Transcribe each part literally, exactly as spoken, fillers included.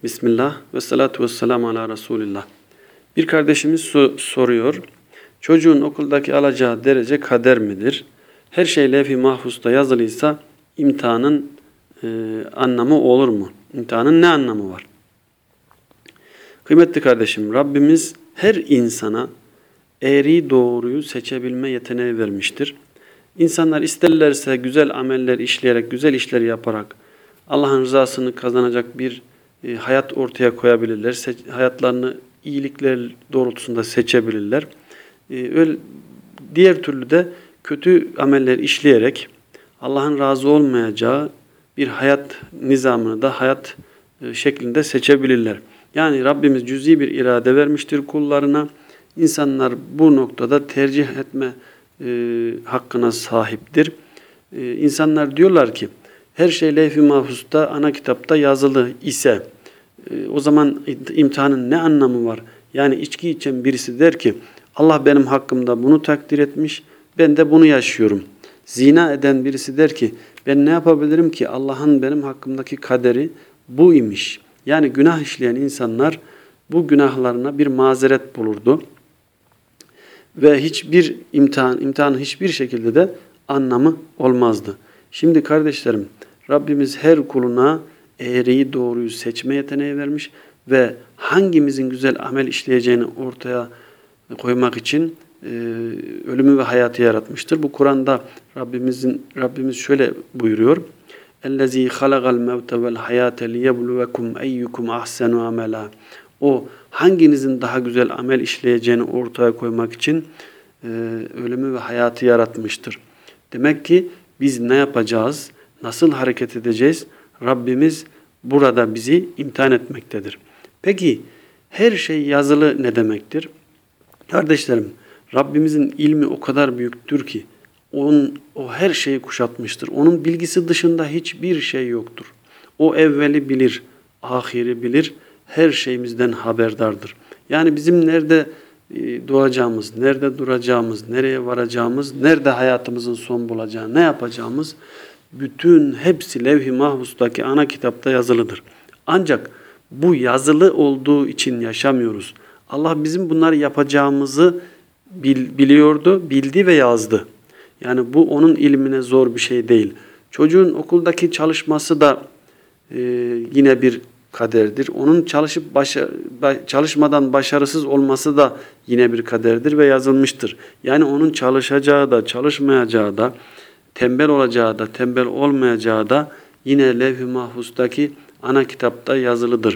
Bismillah ve salatu ve selamu ala Resulillah. Bir kardeşimiz so- soruyor. Çocuğun okuldaki alacağı derece kader midir? Her şey levh-i mahfuzda yazılıysa imtihanın e, anlamı olur mu? İmtihanın ne anlamı var? Kıymetli kardeşim, Rabbimiz her insana eğri doğruyu seçebilme yeteneği vermiştir. İnsanlar isterlerse güzel ameller işleyerek, güzel işler yaparak Allah'ın rızasını kazanacak bir e, hayat ortaya koyabilirler. Se- hayatlarını iyilikler doğrultusunda seçebilirler. E, öyle, diğer türlü de kötü ameller işleyerek Allah'ın razı olmayacağı bir hayat nizamını da hayat e, şeklinde seçebilirler. Yani Rabbimiz cüz'i bir irade vermiştir kullarına. İnsanlar bu noktada tercih etme e, hakkına sahiptir. E, insanlar diyorlar ki her şey levh-i mahfuzda, ana kitapta yazılı ise e, o zaman imtihanın ne anlamı var? Yani içki içen birisi der ki Allah benim hakkımda bunu takdir etmiş, ben de bunu yaşıyorum. Zina eden birisi der ki ben ne yapabilirim ki Allah'ın benim hakkımdaki kaderi bu imiş. Yani günah işleyen insanlar bu günahlarına bir mazeret bulurdu. Ve hiçbir imtihan, imtihanın hiçbir şekilde de anlamı olmazdı. Şimdi kardeşlerim, Rabbimiz her kuluna eğriyi doğruyu seçme yeteneği vermiş ve hangimizin güzel amel işleyeceğini ortaya koymak için e, ölümü ve hayatı yaratmıştır. Bu Kur'an'da Rabbimizin Rabbimiz şöyle buyuruyor. اَلَّذ۪ي خَلَقَ الْمَوْتَ وَالْحَيَاةَ لِيَبْلُوَكُمْ اَيُّكُمْ اَحْسَنُ عَمَلًا. O hanginizin daha güzel amel işleyeceğini ortaya koymak için e, ölümü ve hayatı yaratmıştır. Demek ki biz ne yapacağız? Nasıl hareket edeceğiz? Rabbimiz burada bizi imtihan etmektedir. Peki her şey yazılı ne demektir? Kardeşlerim, Rabbimizin ilmi o kadar büyüktür ki onun, o her şeyi kuşatmıştır. Onun bilgisi dışında hiçbir şey yoktur. O evveli bilir, ahiri bilir, her şeyimizden haberdardır. Yani bizim nerede doğacağımız, nerede duracağımız, nereye varacağımız, nerede hayatımızın son bulacağı, ne yapacağımız bütün hepsi levh-i mahfuzdaki ana kitapta yazılıdır. Ancak bu yazılı olduğu için yaşamıyoruz. Allah bizim bunları yapacağımızı bil, biliyordu, bildi ve yazdı. Yani bu onun ilmine zor bir şey değil. Çocuğun okuldaki çalışması da e, yine bir kaderdir. Onun çalışıp başa, çalışmadan başarısız olması da yine bir kaderdir ve yazılmıştır. Yani onun çalışacağı da çalışmayacağı da tembel olacağı da tembel olmayacağı da yine levh-i mahfuzdaki ana kitapta yazılıdır.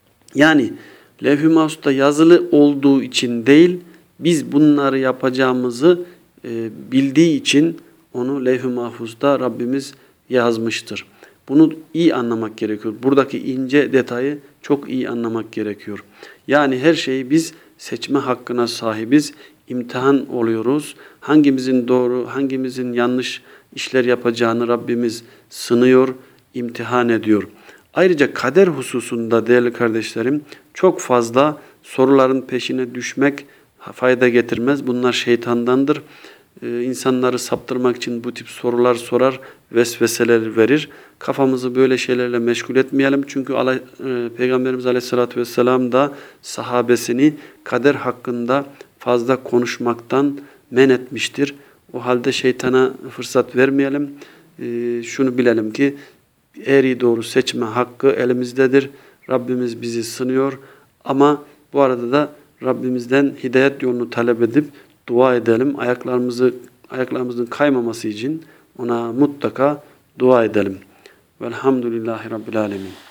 Yani levh-i mahfuzda yazılı olduğu için değil, biz bunları yapacağımızı e, bildiği için onu levh-i mahfuzda Rabbimiz yazmıştır. Bunu iyi anlamak gerekiyor. Buradaki ince detayı çok iyi anlamak gerekiyor. Yani her şeyi biz seçme hakkına sahibiz. İmtihan oluyoruz. Hangimizin doğru, hangimizin yanlış işler yapacağını Rabbimiz sınıyor, imtihan ediyor. Ayrıca kader hususunda değerli kardeşlerim çok fazla soruların peşine düşmek fayda getirmez. Bunlar şeytandandır. Ee, insanları saptırmak için bu tip sorular sorar, vesveseler verir. Kafamızı böyle şeylerle meşgul etmeyelim. Çünkü e, Peygamberimiz Aleyhisselatü Vesselam da sahabesini kader hakkında fazla konuşmaktan men etmiştir. O halde şeytana fırsat vermeyelim. Ee, şunu bilelim ki eğri doğru seçme hakkı elimizdedir. Rabbimiz bizi sınıyor. Ama bu arada da Rabbimizden hidayet yolunu talep edip dua edelim. Ayaklarımızı ayaklarımızın kaymaması için ona mutlaka dua edelim. Velhamdülillahi Rabbil Alemin.